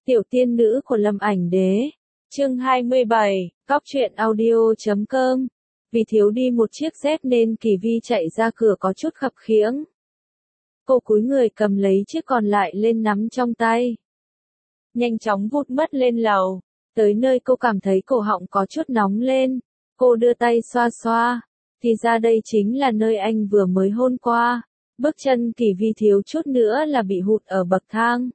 Tiểu tiên nữ của Lâm Ảnh Đế. Chương 27, Cóc truyện audio.com. Vì thiếu đi một chiếc dép nên Kỳ Vi chạy ra cửa có chút khập khiễng. Cô cúi người cầm lấy chiếc còn lại lên nắm trong tay. Nhanh chóng vụt mất lên lầu. Tới nơi cô cảm thấy cổ họng có chút nóng lên. Cô đưa tay xoa xoa. Thì ra đây chính là nơi anh vừa mới hôn qua. Bước chân Kỳ Vi thiếu chút nữa là bị hụt ở bậc thang.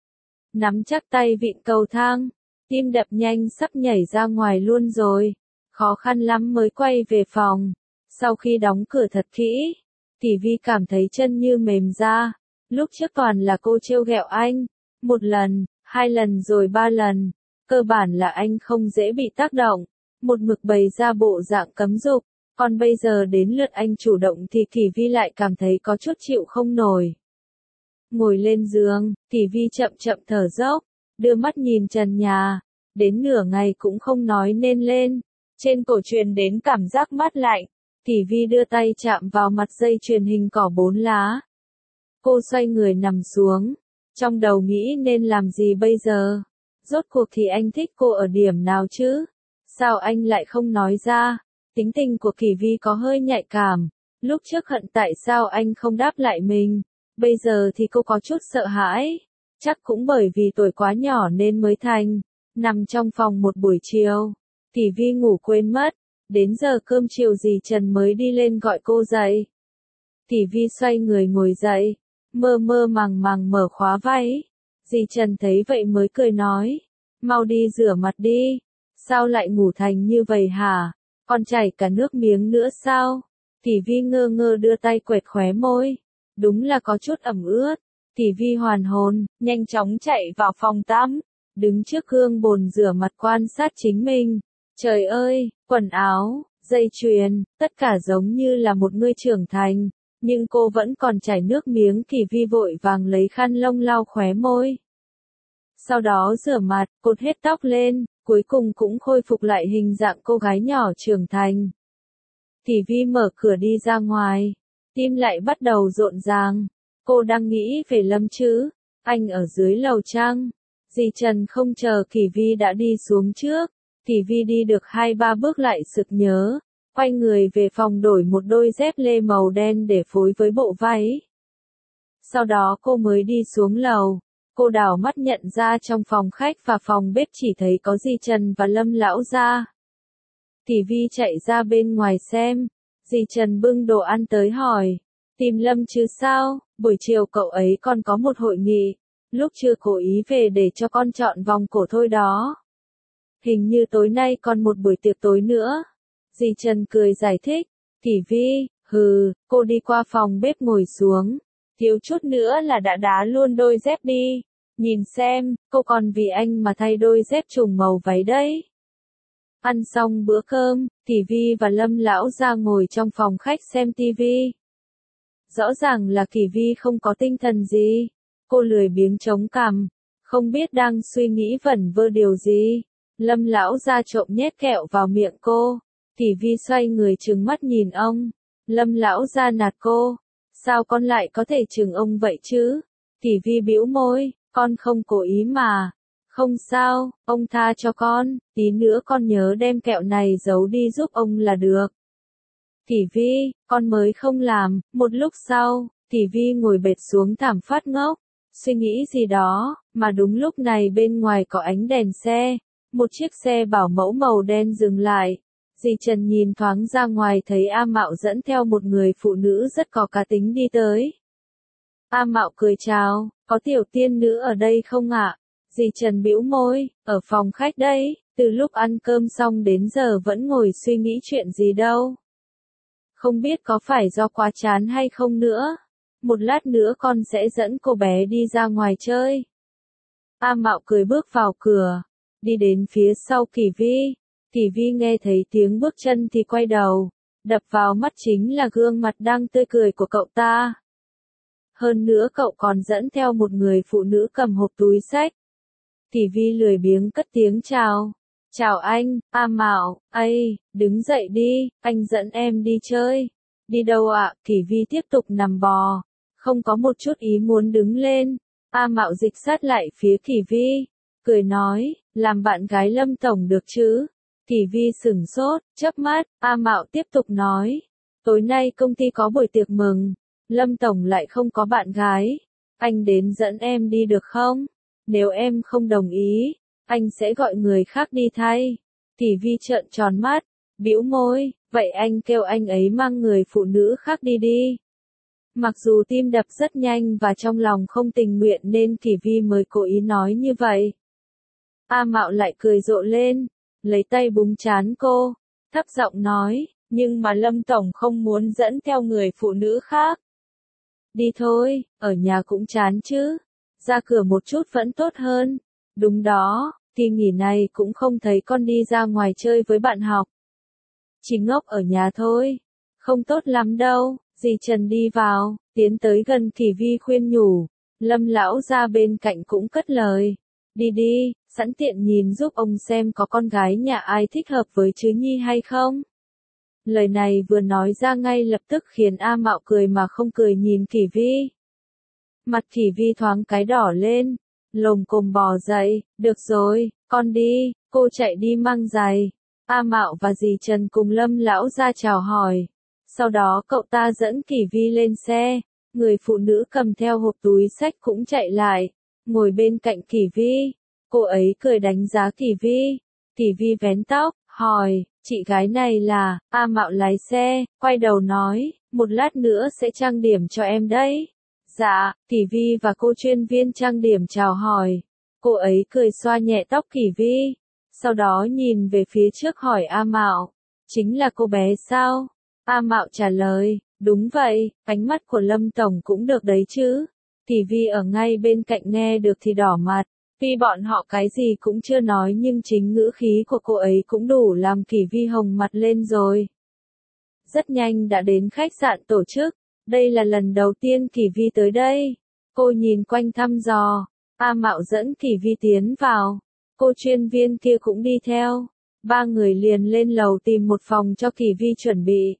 Nắm chắc tay vịn cầu thang, tim đập nhanh sắp nhảy ra ngoài luôn rồi. Khó khăn lắm mới quay về phòng. Sau khi đóng cửa thật kỹ, Kỳ Vi cảm thấy chân như mềm ra. Lúc trước toàn là cô trêu ghẹo anh. Một lần, 2 lần rồi 3 lần. Cơ bản là anh không dễ bị tác động. Một mực bày ra bộ dạng cấm dục. Còn bây giờ đến lượt anh chủ động thì Kỳ Vi lại cảm thấy có chút chịu không nổi. Ngồi lên giường, Kỳ Vi chậm chậm thở dốc, đưa mắt nhìn trần nhà, đến nửa ngày cũng không nói nên lên. Trên cổ truyền đến cảm giác mát lạnh, Kỳ Vi đưa tay chạm vào mặt dây chuyền hình cỏ 4 lá. Cô xoay người nằm xuống, trong đầu nghĩ nên làm gì bây giờ? Rốt cuộc thì anh thích cô ở điểm nào chứ? Sao anh lại không nói ra? Tính tình của Kỳ Vi có hơi nhạy cảm, lúc trước hận tại sao anh không đáp lại mình. Bây giờ thì cô có chút sợ hãi, chắc cũng bởi vì tuổi quá nhỏ nên mới thành. Nằm trong phòng một buổi chiều, Kỳ Vi ngủ quên mất, đến giờ cơm chiều dì Trần mới đi lên gọi cô dậy. Kỳ Vi xoay người ngồi dậy, mơ mơ màng màng mở khóa váy. Dì Trần thấy vậy mới cười nói, mau đi rửa mặt đi, sao lại ngủ thành như vậy hả, còn chảy cả nước miếng nữa sao? Kỳ Vi ngơ ngơ đưa tay quệt khóe môi. Đúng là có chút ẩm ướt. Kỳ Vi hoàn hồn, nhanh chóng chạy vào phòng tắm, đứng trước gương bồn rửa mặt quan sát chính mình. Trời ơi, quần áo, dây chuyền, tất cả giống như là một người trưởng thành, nhưng cô vẫn còn chảy nước miếng. Kỳ Vi vội vàng lấy khăn lông lau khóe môi. Sau đó rửa mặt, cột hết tóc lên, cuối cùng cũng khôi phục lại hình dạng cô gái nhỏ trưởng thành. Kỳ Vi mở cửa đi ra ngoài. Tim lại bắt đầu rộn ràng. Cô đang nghĩ về Lâm chứ. Anh ở dưới lầu chăng? Dì Trần không chờ Kỳ Vi đã đi xuống trước. Kỳ Vi đi được 2-3 bước lại sực nhớ. Quay người về phòng đổi một đôi dép lê màu đen để phối với bộ váy. Sau đó cô mới đi xuống lầu. Cô đảo mắt nhận ra trong phòng khách và phòng bếp chỉ thấy có dì Trần và Lâm lão gia. Kỳ Vi chạy ra bên ngoài xem. Dì Trần bưng đồ ăn tới hỏi, tìm Lâm chứ sao, buổi chiều cậu ấy còn có một hội nghị, lúc chưa cố ý về để cho con chọn vòng cổ thôi đó. Hình như tối nay còn một buổi tiệc tối nữa. Dì Trần cười giải thích, Kỳ Vi, cô đi qua phòng bếp ngồi xuống, thiếu chút nữa là đã đá luôn đôi dép đi, nhìn xem, cô còn vì anh mà thay đôi dép trùng màu váy đấy. Ăn xong bữa cơm, Kỳ Vi và Lâm lão gia ngồi trong phòng khách xem tivi. Rõ ràng là Kỳ Vi không có tinh thần gì. Cô lười biếng chống cằm, không biết đang suy nghĩ vẩn vơ điều gì. Lâm lão gia trộm nhét kẹo vào miệng cô. Kỳ Vi xoay người trừng mắt nhìn ông. Lâm lão gia nạt cô. Sao con lại có thể chừng ông vậy chứ? Kỳ Vi bĩu môi, con không cố ý mà. Không sao, ông tha cho con, tí nữa con nhớ đem kẹo này giấu đi giúp ông là được. Kỳ Vi, con mới không làm. Một lúc sau, Kỳ Vi ngồi bệt xuống thảm phát ngốc, suy nghĩ gì đó, mà đúng lúc này bên ngoài có ánh đèn xe, một chiếc xe bảo mẫu màu đen dừng lại. Dì Trần nhìn thoáng ra ngoài thấy A Mạo dẫn theo một người phụ nữ rất có cá tính đi tới. A Mạo cười chào, có tiểu tiên nữ ở đây không ạ? Dì Trần bĩu môi, ở phòng khách đấy, từ lúc ăn cơm xong đến giờ vẫn ngồi suy nghĩ chuyện gì đâu. Không biết có phải do quá chán hay không nữa. Một lát nữa con sẽ dẫn cô bé đi ra ngoài chơi. A Mạo cười bước vào cửa, đi đến phía sau Kỳ Vi. Kỳ Vi nghe thấy tiếng bước chân thì quay đầu, đập vào mắt chính là gương mặt đang tươi cười của cậu ta. Hơn nữa cậu còn dẫn theo một người phụ nữ cầm hộp túi xách. Kỳ Vi lười biếng cất tiếng chào. Chào anh, A Mạo, đứng dậy đi, anh dẫn em đi chơi. Đi đâu ạ? Kỳ Vi tiếp tục nằm bò, không có một chút ý muốn đứng lên. A Mạo dịch sát lại phía Kỳ Vi. cười nói, làm bạn gái Lâm Tổng được chứ? Kỳ Vi sửng sốt, chớp mắt, A Mạo tiếp tục nói, tối nay công ty có buổi tiệc mừng, Lâm Tổng lại không có bạn gái, anh đến dẫn em đi được không? Nếu em không đồng ý, anh sẽ gọi người khác đi thay. Kỳ Vi trợn tròn mắt, bĩu môi, vậy anh kêu anh ấy mang người phụ nữ khác đi đi. Mặc dù tim đập rất nhanh và trong lòng không tình nguyện nên Kỳ Vi mới cố ý nói như vậy. A Mạo lại cười rộ lên, lấy tay búng trán cô, thấp giọng nói, nhưng mà Lâm Tổng không muốn dẫn theo người phụ nữ khác. Đi thôi, ở nhà cũng chán chứ, ra cửa một chút vẫn tốt hơn. Đúng đó, kỳ nghỉ này cũng không thấy con đi ra ngoài chơi với bạn học. Chỉ ngốc ở nhà thôi, không tốt lắm đâu. Dì Trần đi vào, tiến tới gần Kỳ Vi khuyên nhủ, Lâm lão ra bên cạnh cũng cất lời, đi đi, sẵn tiện nhìn giúp ông xem có con gái nhà ai thích hợp với Chứ Nhi hay không. Lời này vừa nói ra ngay lập tức khiến A Mạo cười mà không cười nhìn Kỳ Vi. Mặt Kỳ Vi thoáng cái đỏ lên, lồm cồm bò dậy, được rồi, con đi, cô chạy đi mang giày. A Mạo và dì Trần cùng Lâm lão ra chào hỏi. Sau đó cậu ta dẫn Kỳ Vi lên xe, người phụ nữ cầm theo hộp túi xách cũng chạy lại, ngồi bên cạnh Kỳ Vi. Cô ấy cười đánh giá Kỳ Vi. Kỳ Vi vén tóc, hỏi, chị gái này là, A Mạo lái xe, quay đầu nói, một lát nữa sẽ trang điểm cho em đấy. Dạ, Kỳ Vi và cô chuyên viên trang điểm chào hỏi. Cô ấy cười xoa nhẹ tóc Kỳ Vi, sau đó nhìn về phía trước hỏi A Mạo, chính là cô bé sao? A Mạo trả lời, đúng vậy, ánh mắt của Lâm Tổng cũng được đấy chứ. Kỳ Vi ở ngay bên cạnh nghe được thì đỏ mặt, tuy bọn họ cái gì cũng chưa nói nhưng chính ngữ khí của cô ấy cũng đủ làm Kỳ Vi hồng mặt lên rồi. Rất nhanh đã đến khách sạn tổ chức, đây là lần đầu tiên Kỳ Vi tới đây. Cô nhìn quanh thăm dò, A Mạo dẫn Kỳ Vi tiến vào, cô chuyên viên kia cũng đi theo. Ba người liền lên lầu tìm một phòng cho Kỳ Vi chuẩn bị.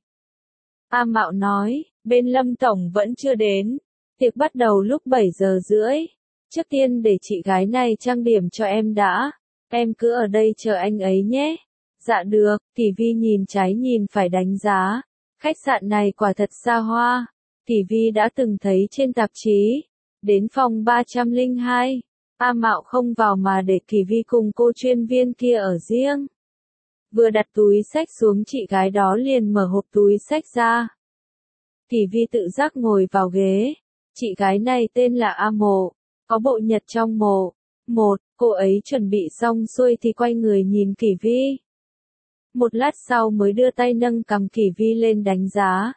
A Mạo nói, bên Lâm Tổng vẫn chưa đến, tiệc bắt đầu lúc 7:30. Trước tiên để chị gái này trang điểm cho em đã, em cứ ở đây chờ anh ấy nhé. Dạ được, Kỳ Vi nhìn trái nhìn phải đánh giá, khách sạn này quả thật xa hoa, Kỳ Vi đã từng thấy trên tạp chí. Đến phòng 302, A Mạo không vào mà để Kỳ Vi cùng cô chuyên viên kia ở riêng. Vừa đặt túi xách xuống chị gái đó liền mở hộp túi xách ra. Kỳ Vi tự giác ngồi vào ghế. Chị gái này tên là A Mộ, có bộ nhật trong mộ. Cô ấy chuẩn bị xong xuôi thì quay người nhìn Kỳ Vi. Một lát sau mới đưa tay nâng cằm Kỳ Vi lên đánh giá.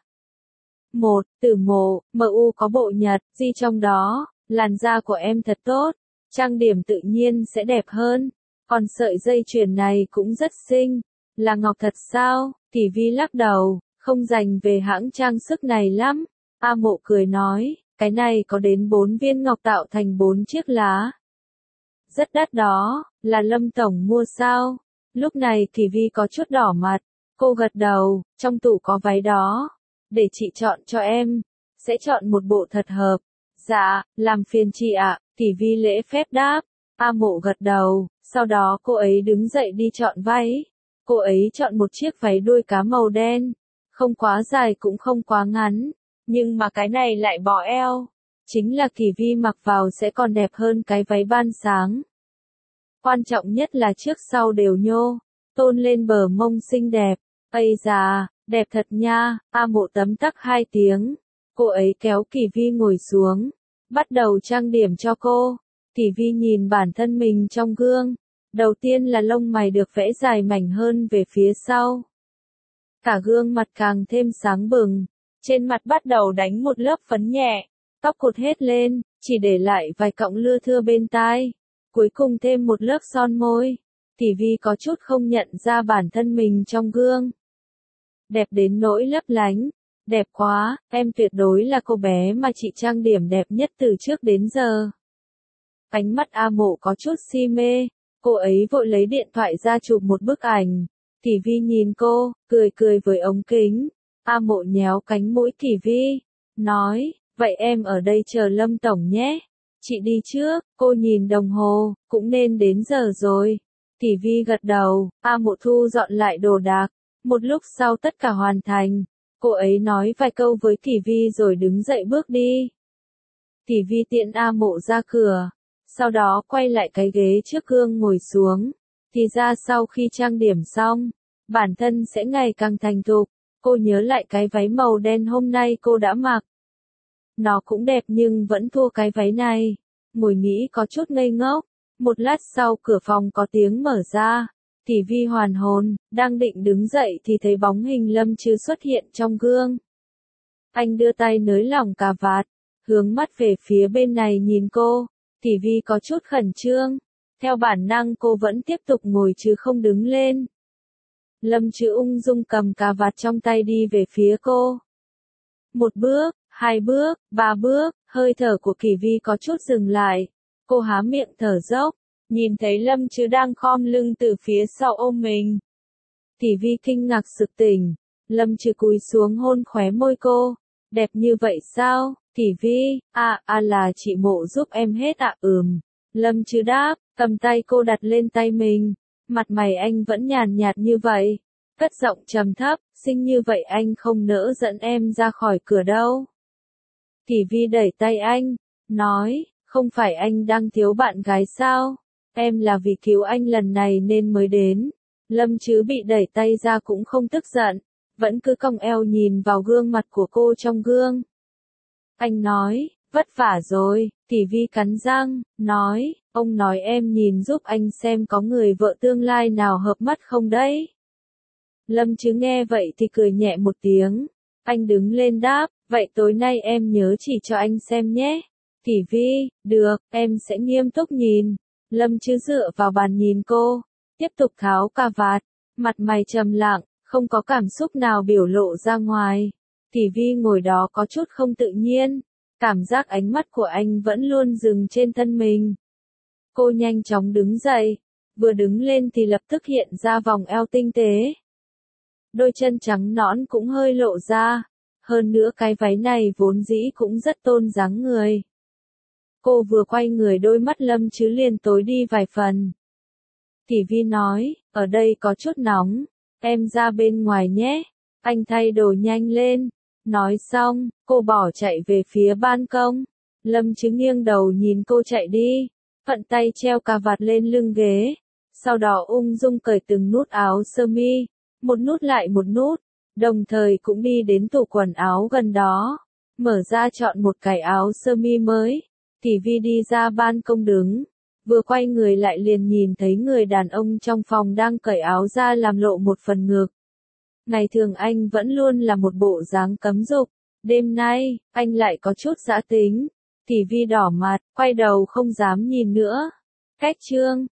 Tử Mộ, MU có bộ nhật, gì trong đó, làn da của em thật tốt, trang điểm tự nhiên sẽ đẹp hơn. Còn sợi dây chuyền này cũng rất xinh, là ngọc thật sao? Kỳ Vi lắc đầu, không dành về hãng trang sức này lắm. A Mộ cười nói, cái này có đến 4 viên ngọc tạo thành 4 chiếc lá. Rất đắt đó, là Lâm Tổng mua sao? Lúc này Kỳ Vi có chút đỏ mặt, cô gật đầu, trong tủ có váy đó. Để chị chọn cho em, sẽ chọn một bộ thật hợp. Dạ, làm phiền chị ạ, Kỳ Vi lễ phép đáp. A Mộ gật đầu, sau đó cô ấy đứng dậy đi chọn váy. Cô ấy chọn một chiếc váy đuôi cá màu đen, không quá dài cũng không quá ngắn, nhưng mà cái này lại bỏ eo. Chính là Kỳ Vi mặc vào sẽ còn đẹp hơn cái váy ban sáng. Quan trọng nhất là trước sau đều nhô, tôn lên bờ mông xinh đẹp. Ây da, đẹp thật nha. A Mộ tấm tắc 2 tiếng. Cô ấy kéo Kỳ Vi ngồi xuống, bắt đầu trang điểm cho cô. Kỳ Vi nhìn bản thân mình trong gương. Đầu tiên là lông mày được vẽ dài mảnh hơn về phía sau. Cả gương mặt càng thêm sáng bừng. Trên mặt bắt đầu đánh một lớp phấn nhẹ. Tóc cột hết lên, chỉ để lại vài cọng lưa thưa bên tai. Cuối cùng thêm một lớp son môi. Kỳ Vi có chút không nhận ra bản thân mình trong gương. Đẹp đến nỗi lấp lánh. Đẹp quá, em tuyệt đối là cô bé mà chị trang điểm đẹp nhất từ trước đến giờ. Ánh mắt A Mộ có chút si mê. Cô ấy vội lấy điện thoại ra chụp một bức ảnh. Kỳ Vi nhìn cô, cười cười với ống kính. A Mộ nhéo cánh mũi Kỳ Vi, nói, vậy em ở đây chờ Lâm Tổng nhé. Chị đi trước, cô nhìn đồng hồ, cũng nên đến giờ rồi. Tỷ Vi gật đầu, A Mộ thu dọn lại đồ đạc. Một lúc sau tất cả hoàn thành, cô ấy nói vài câu với Tỷ Vi rồi đứng dậy bước đi. Tỷ Vi tiện A Mộ ra cửa, sau đó quay lại cái ghế trước gương ngồi xuống. Thì ra sau khi trang điểm xong, bản thân sẽ ngày càng thành thục. Cô nhớ lại cái váy màu đen hôm nay cô đã mặc. Nó cũng đẹp nhưng vẫn thua cái váy này. Ngồi nghĩ có chút ngây ngốc. Một lát sau cửa phòng có tiếng mở ra. Tỷ Vi hoàn hồn, đang định đứng dậy thì thấy bóng hình Lâm Trứ xuất hiện trong gương. Anh đưa tay nới lỏng cà vạt, hướng mắt về phía bên này nhìn cô. Tỷ Vi có chút khẩn trương. Theo bản năng cô vẫn tiếp tục ngồi chứ không đứng lên. Lâm Trứ ung dung cầm cà vạt trong tay đi về phía cô. Một bước, hai bước, ba bước, hơi thở của Kỳ Vi có chút dừng lại. Cô há miệng thở dốc, nhìn thấy Lâm Trứ đang khom lưng từ phía sau ôm mình. Tỷ Vi kinh ngạc sực tỉnh, Lâm Trứ cúi xuống hôn khóe môi cô. Đẹp như vậy sao, Tỷ Vi? Là chị Mộ giúp em hết ạ. Lâm Trứ đáp, cầm tay cô đặt lên tay mình. Mặt mày anh vẫn nhàn nhạt như vậy. Cất giọng trầm thấp, xinh như vậy anh không nỡ dẫn em ra khỏi cửa đâu. Tỷ Vi đẩy tay anh, nói, không phải anh đang thiếu bạn gái sao? Em là vì cứu anh lần này nên mới đến. Lâm Trứ bị đẩy tay ra cũng không tức giận, vẫn cứ cong eo nhìn vào gương mặt của cô trong gương. Anh nói, vất vả rồi. Tỷ Vi cắn răng, nói, ông nói em nhìn giúp anh xem có người vợ tương lai nào hợp mắt không đấy. Lâm Trứ nghe vậy thì cười nhẹ một tiếng. Anh đứng lên đáp, vậy tối nay em nhớ chỉ cho anh xem nhé. Tỷ Vi, được, em sẽ nghiêm túc nhìn. Lâm Trứ dựa vào bàn nhìn cô, tiếp tục tháo cà vạt, mặt mày trầm lặng, không có cảm xúc nào biểu lộ ra ngoài. Tỷ Vi ngồi đó có chút không tự nhiên, cảm giác ánh mắt của anh vẫn luôn dừng trên thân mình. Cô nhanh chóng đứng dậy, vừa đứng lên thì lập tức hiện ra vòng eo tinh tế. Đôi chân trắng nõn cũng hơi lộ ra, hơn nữa cái váy này vốn dĩ cũng rất tôn dáng người. Cô vừa quay người đôi mắt Lâm Trứ liền tối đi vài phần. Tỷ Vi nói, ở đây có chút nóng, em ra bên ngoài nhé, anh thay đồ nhanh lên. Nói xong, cô bỏ chạy về phía ban công. Lâm Trứ nghiêng đầu nhìn cô chạy đi, thuận tay treo cà vạt lên lưng ghế, sau đó ung dung cởi từng nút áo sơ mi, một nút lại một nút, đồng thời cũng đi đến tủ quần áo gần đó, mở ra chọn một cái áo sơ mi mới. Tỷ Vi đi ra ban công đứng, vừa quay người lại liền nhìn thấy người đàn ông trong phòng đang cởi áo ra làm lộ một phần ngực. Ngày thường anh vẫn luôn là một bộ dáng cấm dục, đêm nay, anh lại có chút dã tính. Tỷ Vi đỏ mặt, quay đầu không dám nhìn nữa. Cách chương